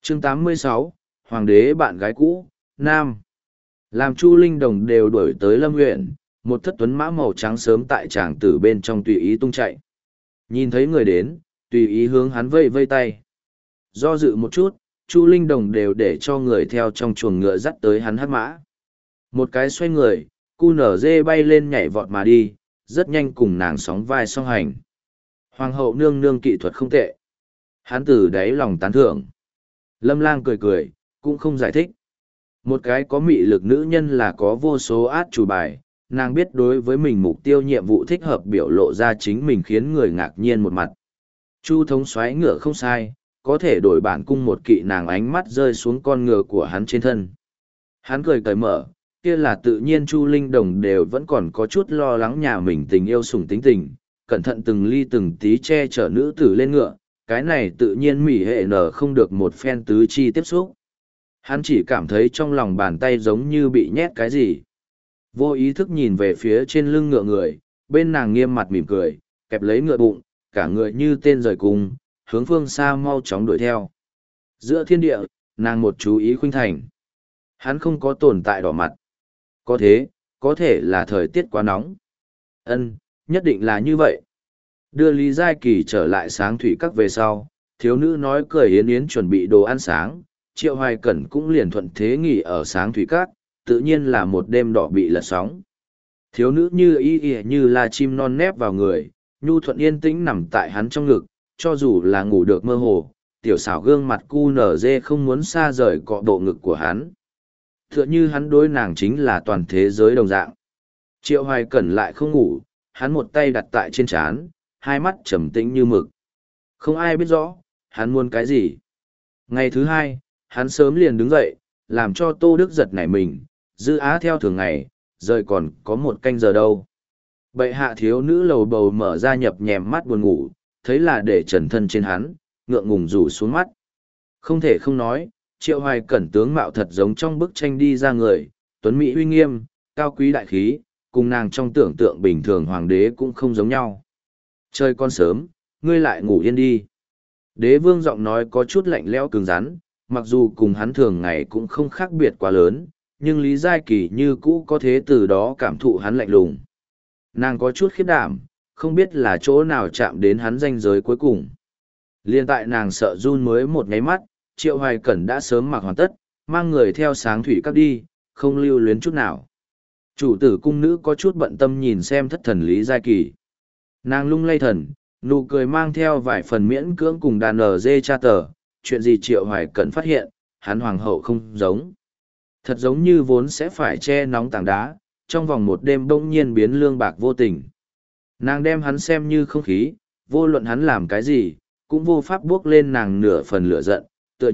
Chương 86, Hoàng đế bạn gái cũ, Nam. Làm Chu Linh Đồng đều đuổi tới Lâm huyện, một thất tuấn mã màu trắng sớm tại tràng tử bên trong tùy ý tung chạy. Nhìn thấy người đến, tùy ý hướng hắn vây vây tay. Do dự một chút, Chu Linh Đồng đều để cho người theo trong chuồng ngựa dắt tới hắn hắc mã. Một cái xoay người, cu nở dê bay lên nhảy vọt mà đi, rất nhanh cùng nàng sóng vai song hành. Hoàng hậu nương nương kỹ thuật không tệ. Hắn từ đáy lòng tán thưởng. Lâm Lang cười cười, cũng không giải thích. Một cái có mị lực nữ nhân là có vô số át chủ bài, nàng biết đối với mình mục tiêu nhiệm vụ thích hợp biểu lộ ra chính mình khiến người ngạc nhiên một mặt. Chu thống soái ngựa không sai, có thể đổi bản cung một kỵ, nàng ánh mắt rơi xuống con ngựa của hắn trên thân. Hắn cười cởi mở, kia là tự nhiên. Chu Linh Đồng đều vẫn còn có chút lo lắng nhà mình tình yêu sủng tính tình, cẩn thận từng ly từng tí che chở nữ tử lên ngựa, cái này tự nhiên mỉ hệ nở không được một phen tứ chi tiếp xúc. Hắn chỉ cảm thấy trong lòng bàn tay giống như bị nhét cái gì. Vô ý thức nhìn về phía trên lưng ngựa người, bên nàng nghiêm mặt mỉm cười, kẹp lấy ngựa bụng, cả người như tên rời cung, hướng phương xa mau chóng đuổi theo. Giữa thiên địa, nàng một chú ý khuynh thành. Hắn không có tồn tại đỏ mặt. Có thế, có thể là thời tiết quá nóng. Ân, nhất định là như vậy. Đưa Lý Giai Kỳ trở lại sáng thủy các về sau, thiếu nữ nói cười yến yến chuẩn bị đồ ăn sáng, Triệu Hoài Cẩn cũng liền thuận thế nghỉ ở sáng thủy các, tự nhiên là một đêm đỏ bị lật sóng. Thiếu nữ như như là chim non nép vào người, nhu thuận yên tĩnh nằm tại hắn trong ngực, cho dù là ngủ được mơ hồ, tiểu xảo gương mặt cu nở dê không muốn xa rời cọ bộ ngực của hắn. Tựa như hắn đối nàng chính là toàn thế giới đồng dạng. Triệu Hoài Cẩn lại không ngủ, hắn một tay đặt tại trên trán, hai mắt trầm tĩnh như mực. Không ai biết rõ, hắn muốn cái gì. Ngày thứ hai, hắn sớm liền đứng dậy, làm cho Tô Đức giật nảy mình, Dư Á theo thường ngày, rời còn có một canh giờ đâu. Bệ hạ thiếu nữ lầu bầu mở ra nhập nhèm mắt buồn ngủ, thấy là để trần thân trên hắn, ngượng ngùng rủ xuống mắt. Không thể không nói, Triệu Hoài Cẩn tướng mạo thật giống trong bức tranh đi ra người, tuấn mỹ uy nghiêm, cao quý đại khí, cùng nàng trong tưởng tượng bình thường hoàng đế cũng không giống nhau. Trời con sớm, ngươi lại ngủ yên đi. Đế vương giọng nói có chút lạnh lẽo cứng rắn, mặc dù cùng hắn thường ngày cũng không khác biệt quá lớn, nhưng Lý Giai Kỳ như cũ có thế từ đó cảm thụ hắn lạnh lùng. Nàng có chút khiếp đảm, không biết là chỗ nào chạm đến hắn ranh giới cuối cùng. Liên tại nàng sợ run mới một nháy mắt, Triệu Hoài Cẩn đã sớm mặc hoàn tất, mang người theo sáng thủy các đi, không lưu luyến chút nào. Chủ tử cung nữ có chút bận tâm nhìn xem thất thần Lý Giai Kỳ. Nàng lung lay thần, nụ cười mang theo vài phần miễn cưỡng cùng đàn ở dê cha tờ, chuyện gì Triệu Hoài Cẩn phát hiện, hắn hoàng hậu không giống. Thật giống như vốn sẽ phải che nóng tảng đá, trong vòng một đêm bỗng nhiên biến lương bạc vô tình. Nàng đem hắn xem như không khí, vô luận hắn làm cái gì, cũng vô pháp bước lên nàng nửa phần lửa giận,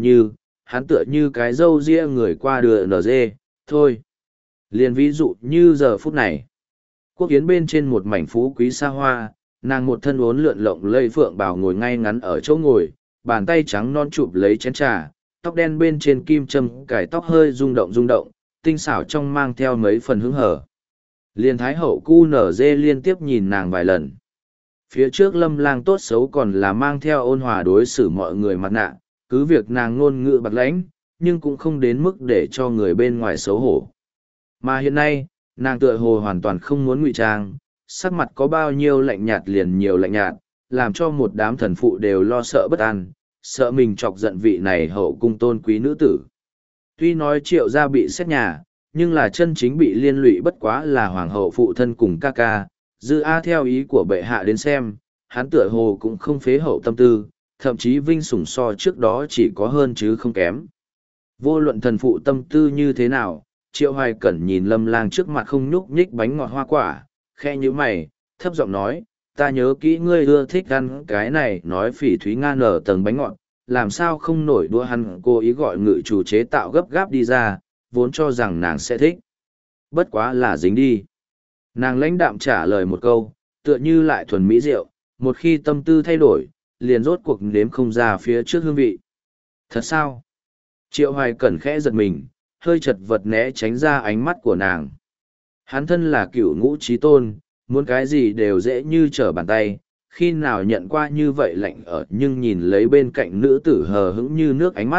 hắn tựa như cái râu ria người qua đường nở dê, thôi. Liền ví dụ như giờ phút này, quốc yến bên trên một mảnh phú quý xa hoa, nàng một thân uốn lượn lộng lây phượng bào ngồi ngay ngắn ở chỗ ngồi, bàn tay trắng non chụp lấy chén trà, tóc đen bên trên kim châm cài tóc hơi rung động, tinh xảo trong mang theo mấy phần hứng hở. Liên thái hậu cu nở dê liên tiếp nhìn nàng vài lần. Phía trước Lâm Lang tốt xấu còn là mang theo ôn hòa đối xử mọi người mặt nạ, cứ việc nàng ngôn ngữ bạc lãnh, nhưng cũng không đến mức để cho người bên ngoài xấu hổ. Mà hiện nay, nàng tựa hồ hoàn toàn không muốn ngụy trang, sắc mặt có bao nhiêu lạnh nhạt liền nhiều lạnh nhạt, làm cho một đám thần phụ đều lo sợ bất an, sợ mình chọc giận vị này hậu cung tôn quý nữ tử. Tuy nói Triệu gia bị xét nhà, nhưng là chân chính bị liên lụy bất quá là hoàng hậu phụ thân cùng ca ca. Dư A theo ý của bệ hạ đến xem, hắn tựa hồ cũng không phế hậu tâm tư, thậm chí vinh sủng so trước đó chỉ có hơn chứ không kém. Vô luận thần phụ tâm tư như thế nào, Triệu Hoài Cẩn nhìn Lâm Lang trước mặt không nhúc nhích bánh ngọt hoa quả, khe như mày, thấp giọng nói, ta nhớ kỹ ngươi ưa thích ăn cái này, nói Phỉ Thúy Nga nở tầng bánh ngọt, làm sao không nổi đua hắn. Cô ý gọi ngự chủ chế tạo gấp gáp đi ra, vốn cho rằng nàng sẽ thích. Bất quá là dính đi. Nàng lãnh đạm trả lời một câu, tựa như lại thuần mỹ rượu, một khi tâm tư thay đổi, liền rốt cuộc nếm không ra phía trước hương vị. Thật sao? Triệu Hoài Cẩn khẽ giật mình, hơi chật vật né tránh ra ánh mắt của nàng. Hắn thân là cửu ngũ trí tôn, muốn cái gì đều dễ như trở bàn tay, khi nào nhận qua như vậy lạnh ở nhưng nhìn lấy bên cạnh nữ tử hờ hững như nước ánh mắt,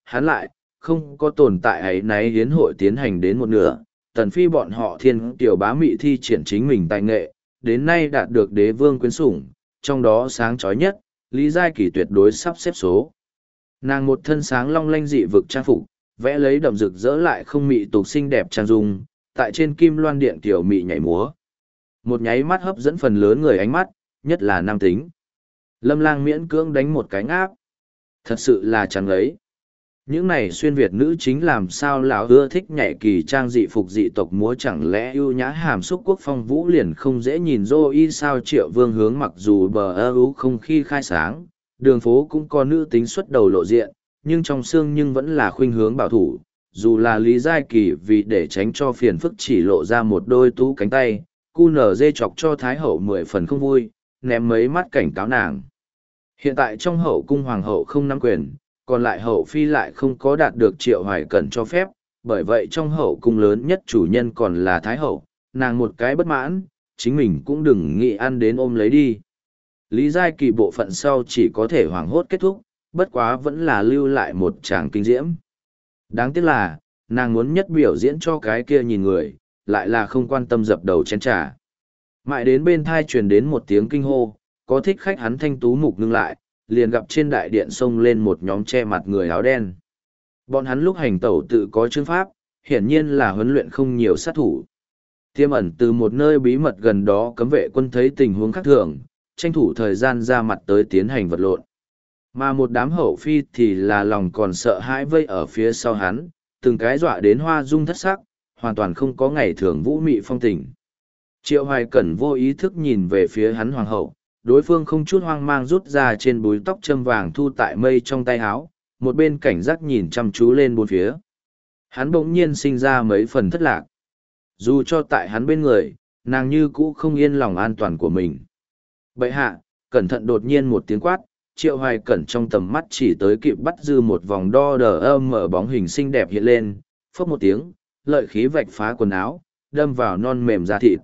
hắn lại, không có tồn tại ấy náy hiến hội tiến hành đến một nửa, tần phi bọn họ thiên tiểu bá mị thi triển chính mình tài nghệ, đến nay đạt được đế vương quyến sủng, trong đó sáng chói nhất, Lý Giai Kỳ tuyệt đối sắp xếp số. Nàng một thân sáng long lanh dị vực trang phục, vẽ lấy đậm rực rỡ lại không mị tục xinh đẹp trang dung, tại trên kim loan điện tiểu mị nhảy múa. Một nháy mắt hấp dẫn phần lớn người ánh mắt, nhất là nam tính. Lâm Lang miễn cưỡng đánh một cái ngáp. Thật sự là chẳng ấy. Những này xuyên Việt nữ chính làm sao lão ưa thích nhảy kỳ trang dị phục dị tộc múa, chẳng lẽ ưu nhã hàm xúc quốc phong vũ liền không dễ nhìn dô y sao. Triệu Vương hướng mặc dù bờ ơ ú không khi khai sáng, đường phố cũng có nữ tính xuất đầu lộ diện, nhưng trong xương nhưng vẫn là khuynh hướng bảo thủ. Dù là Lý Giai Kỳ vì để tránh cho phiền phức chỉ lộ ra một đôi tú cánh tay, cu nở dê chọc cho Thái Hậu 10 phần không vui, ném mấy mắt cảnh cáo nàng. Hiện tại trong hậu cung hoàng hậu không nắm quyền, còn lại hậu phi lại không có đạt được Triệu Hoài Cẩn cho phép, bởi vậy trong hậu cung lớn nhất chủ nhân còn là Thái Hậu, nàng một cái bất mãn, chính mình cũng đừng nghĩ ăn đến ôm lấy đi. Lý Giai Kỳ bộ phận sau chỉ có thể hoảng hốt kết thúc, bất quá vẫn là lưu lại một tràng kinh diễm. Đáng tiếc là, nàng muốn nhất biểu diễn cho cái kia nhìn người, lại là không quan tâm dập đầu chén trà. Mãi đến bên thai truyền đến một tiếng kinh hô, có thích khách hắn thanh tú mục ngưng lại, liền gặp trên đại điện xông lên một nhóm che mặt người áo đen. Bọn hắn lúc hành tẩu tự có chương pháp, hiển nhiên là huấn luyện không nhiều sát thủ. Tiêm ẩn từ một nơi bí mật gần đó cấm vệ quân thấy tình huống khác thường, tranh thủ thời gian ra mặt tới tiến hành vật lộn. Mà một đám hậu phi thì là lòng còn sợ hãi vây ở phía sau hắn, từng cái dọa đến hoa dung thất sắc, hoàn toàn không có ngày thường vũ mị phong tình. Triệu Hoài Cẩn vô ý thức nhìn về phía hắn hoàng hậu, đối phương không chút hoang mang rút ra trên búi tóc châm vàng thu tại mây trong tay áo, một bên cảnh giác nhìn chăm chú lên bốn phía. Hắn bỗng nhiên sinh ra mấy phần thất lạc. Dù cho tại hắn bên người, nàng như cũ không yên lòng an toàn của mình. Bậy hạ, cẩn thận đột nhiên một tiếng quát, Triệu Hoài Cẩn trong tầm mắt chỉ tới kịp bắt dư một vòng đo đờ âm ở bóng hình xinh đẹp hiện lên, phốc một tiếng, lợi khí vạch phá quần áo, đâm vào non mềm da thịt.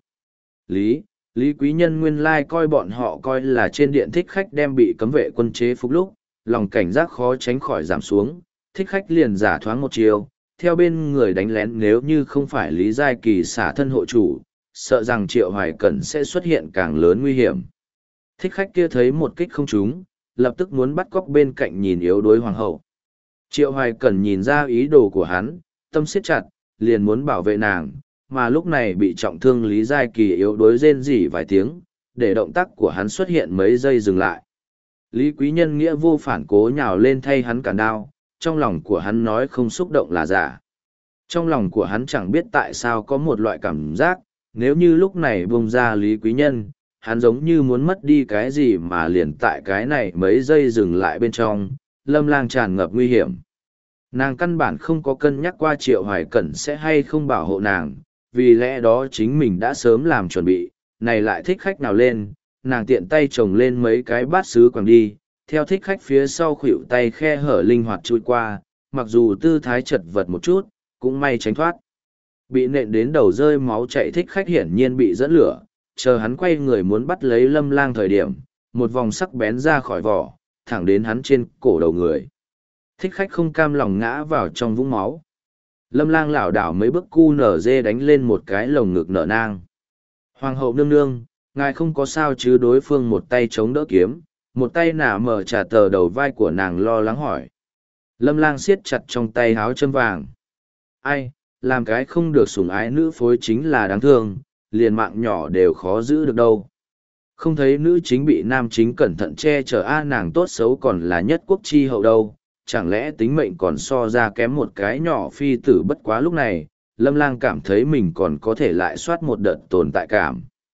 Lý Quý Nhân nguyên lai coi bọn họ coi là trên điện thích khách đem bị cấm vệ quân chế phục lúc, lòng cảnh giác khó tránh khỏi giảm xuống, thích khách liền giả thoáng một chiều, theo bên người đánh lén nếu như không phải Lý Giai Kỳ xả thân hộ chủ, sợ rằng Triệu Hoài Cẩn sẽ xuất hiện càng lớn nguy hiểm. Thích khách kia thấy một kích không trúng, lập tức muốn bắt cóc bên cạnh nhìn yếu đuối hoàng hậu. Triệu Hoài Cẩn nhìn ra ý đồ của hắn, tâm siết chặt, liền muốn bảo vệ nàng, mà lúc này bị trọng thương Lý Giai Kỳ yếu đuối rên rỉ vài tiếng, để động tác của hắn xuất hiện mấy giây dừng lại. Lý Quý Nhân nghĩa vô phản cố nhào lên thay hắn cản đao, trong lòng của hắn nói không xúc động là giả. Trong lòng của hắn chẳng biết tại sao có một loại cảm giác, nếu như lúc này buông ra Lý Quý Nhân, hắn giống như muốn mất đi cái gì mà liền tại cái này mấy giây dừng lại bên trong, Lâm Lang tràn ngập nguy hiểm. Nàng căn bản không có cân nhắc qua Triệu Hoài Cẩn sẽ hay không bảo hộ nàng, vì lẽ đó chính mình đã sớm làm chuẩn bị, này lại thích khách nào lên, nàng tiện tay trồng lên mấy cái bát sứ quàng đi, theo thích khách phía sau khuỷu tay khe hở linh hoạt chui qua, mặc dù tư thái chật vật một chút, cũng may tránh thoát. Bị nện đến đầu rơi máu chảy thích khách hiển nhiên bị dẫn lửa, chờ hắn quay người muốn bắt lấy Lâm Lang thời điểm, một vòng sắc bén ra khỏi vỏ, thẳng đến hắn trên cổ đầu người. Thích khách không cam lòng ngã vào trong vũng máu. Lâm Lang lảo đảo mấy bước cu nở dê đánh lên một cái lồng ngực nở nang. Hoàng hậu nương nương, ngài không có sao chứ? Đối phương một tay chống đỡ kiếm, một tay nả mở trả tờ đầu vai của nàng lo lắng hỏi. Lâm Lang siết chặt trong tay háo châm vàng. Ai, làm cái không được sủng ái nữ phối chính là đáng thương, liền mạng nhỏ đều khó giữ được đâu. Không thấy nữ chính bị nam chính cẩn thận che chở nàng tốt xấu còn là nhất quốc chi hậu đâu, chẳng lẽ tính mệnh còn so ra kém một cái nhỏ phi tử. Bất quá lúc này, Lâm Lang cảm thấy mình còn có thể lại soát một đợt tồn tại cảm.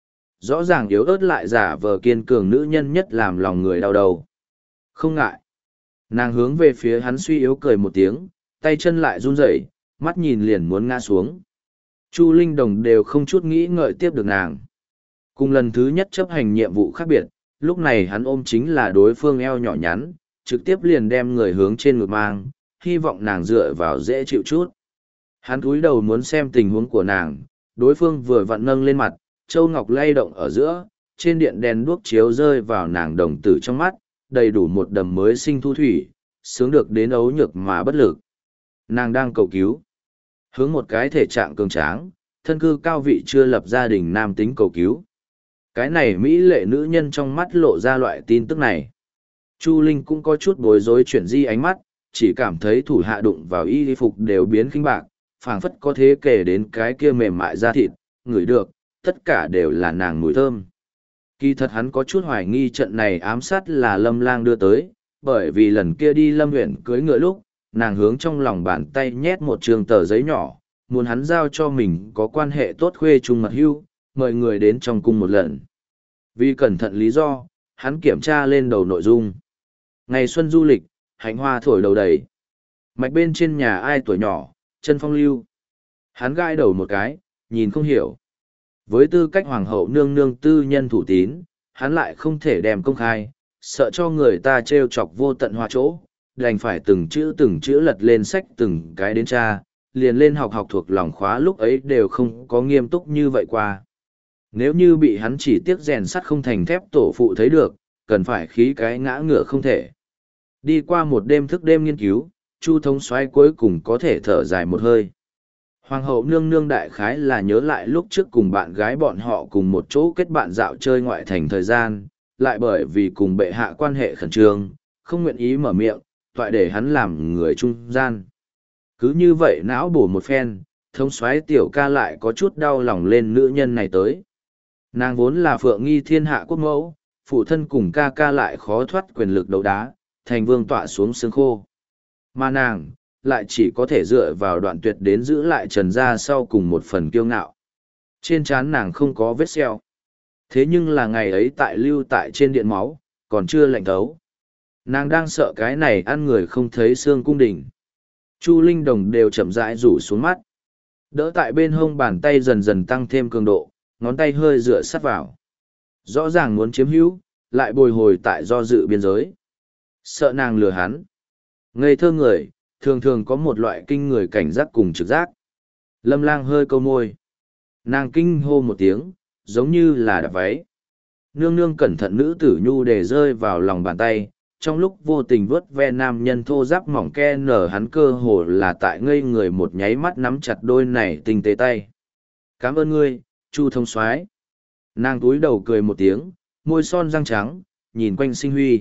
Rõ ràng yếu ớt lại giả vờ kiên cường nữ nhân nhất làm lòng người đau đầu. Không ngại. Nàng hướng về phía hắn suy yếu cười một tiếng, tay chân lại run rẩy, mắt nhìn liền muốn ngã xuống. Chu Linh Đồng đều không chút nghĩ ngợi tiếp được nàng. Cùng lần thứ nhất chấp hành nhiệm vụ khác biệt, lúc này hắn ôm chính là đối phương eo nhỏ nhắn, trực tiếp liền đem người hướng trên ngực mang, hy vọng nàng dựa vào dễ chịu chút. Hắn cúi đầu muốn xem tình huống của nàng, đối phương vừa vặn nâng lên mặt, châu ngọc lay động ở giữa, trên điện đèn đuốc chiếu rơi vào nàng đồng tử trong mắt, đầy đủ một đầm mới sinh thu thủy, sướng được đến ấu nhược mà bất lực. Nàng đang cầu cứu. Hướng một cái thể trạng cường tráng, thân cư cao vị chưa lập gia đình nam tính cầu cứu. Cái này mỹ lệ nữ nhân trong mắt lộ ra loại tin tức này. Chu Linh cũng có chút bối rối chuyển di ánh mắt, chỉ cảm thấy thủ hạ đụng vào y phục đều biến khinh bạc, phảng phất có thế kể đến cái kia mềm mại da thịt, ngửi được, tất cả đều là nàng mùi thơm. Kỳ thật hắn có chút hoài nghi trận này ám sát là Lâm Lang đưa tới, bởi vì lần kia đi Lâm huyện cưới ngựa lúc, nàng hướng trong lòng bàn tay nhét một trường tờ giấy nhỏ, muốn hắn giao cho mình có quan hệ tốt khuê trung mật hưu, mời người đến trong cung một lần. Vì cẩn thận lý do, hắn kiểm tra lên đầu nội dung. Ngày xuân du lịch, hạnh hoa thổi đầu đầy. Mạch bên trên nhà ai tuổi nhỏ, chân phong lưu. Hắn gãi đầu một cái, nhìn không hiểu. Với tư cách hoàng hậu nương nương tư nhân thủ tín, hắn lại không thể đem công khai, sợ cho người ta trêu chọc vô tận hoa chỗ, đành phải từng chữ lật lên sách từng cái đến tra, liền lên học thuộc lòng khóa lúc ấy đều không có nghiêm túc như vậy qua. Nếu như bị hắn chỉ tiếc rèn sắt không thành thép tổ phụ thấy được, cần phải khí cái ngã ngựa không thể. Đi qua một đêm thức đêm nghiên cứu, Chu thống soái cuối cùng có thể thở dài một hơi. Hoàng hậu nương nương đại khái là nhớ lại lúc trước cùng bạn gái bọn họ cùng một chỗ kết bạn dạo chơi ngoại thành thời gian, lại bởi vì cùng bệ hạ quan hệ khẩn trương, không nguyện ý mở miệng, toại để hắn làm người trung gian. Cứ như vậy não bổ một phen, thống soái tiểu ca lại có chút đau lòng lên nữ nhân này tới. Nàng vốn là phượng nghi thiên hạ quốc mẫu, phụ thân cùng ca ca lại khó thoát quyền lực đấu đá, thành vương tọa xuống xương khô. Mà nàng, lại chỉ có thể dựa vào đoạn tuyệt đến giữ lại trần gia sau cùng một phần kiêu ngạo. Trên trán nàng không có vết sẹo. Thế nhưng là ngày ấy tại lưu tại trên điện máu, còn chưa lạnh thấu. Nàng đang sợ cái này ăn người không thấy xương cung đình. Chu Linh Đồng đều chậm rãi rủ xuống mắt. Đỡ tại bên hông bàn tay dần dần tăng thêm cường độ, ngón tay hơi dựa sát vào. Rõ ràng muốn chiếm hữu, lại bồi hồi tại do dự biên giới. Sợ nàng lừa hắn. Ngây thơ người, thường thường có một loại kinh người cảnh giác cùng trực giác. Lâm Lang hơi câu môi. Nàng kinh hô một tiếng, giống như là đạp váy. Nương nương cẩn thận nữ tử nhu để rơi vào lòng bàn tay, trong lúc vô tình vớt ve nam nhân thô giáp mỏng ke nở hắn cơ hồ là tại ngây người một nháy mắt nắm chặt đôi này tinh tế tay. Cảm ơn ngươi, Chu thống soái. Nàng túi đầu cười một tiếng, môi son răng trắng, nhìn quanh sinh huy.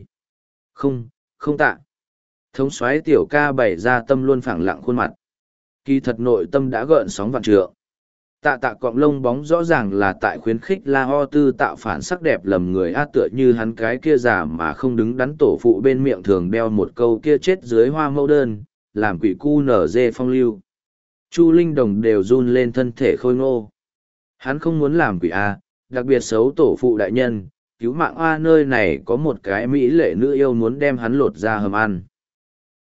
Không tạ. Thống soái tiểu ca bày ra tâm luôn phẳng lặng khuôn mặt. Kỳ thật nội tâm đã gợn sóng vạn trượng. Tạ cọng lông bóng rõ ràng là tại khuyến khích La Ho Tư tạo phản sắc đẹp lầm người á tựa như hắn cái kia già mà không đứng đắn tổ phụ bên miệng thường đeo một câu kia chết dưới hoa mẫu đơn, làm quỷ cu nở dê phong lưu. Chu Linh Đồng đều run lên thân thể khôi ngô. Hắn không muốn làm quỷ A, đặc biệt xấu tổ phụ đại nhân, cứu mạng A nơi này có một cái mỹ lệ nữ yêu muốn đem hắn lột ra hầm ăn.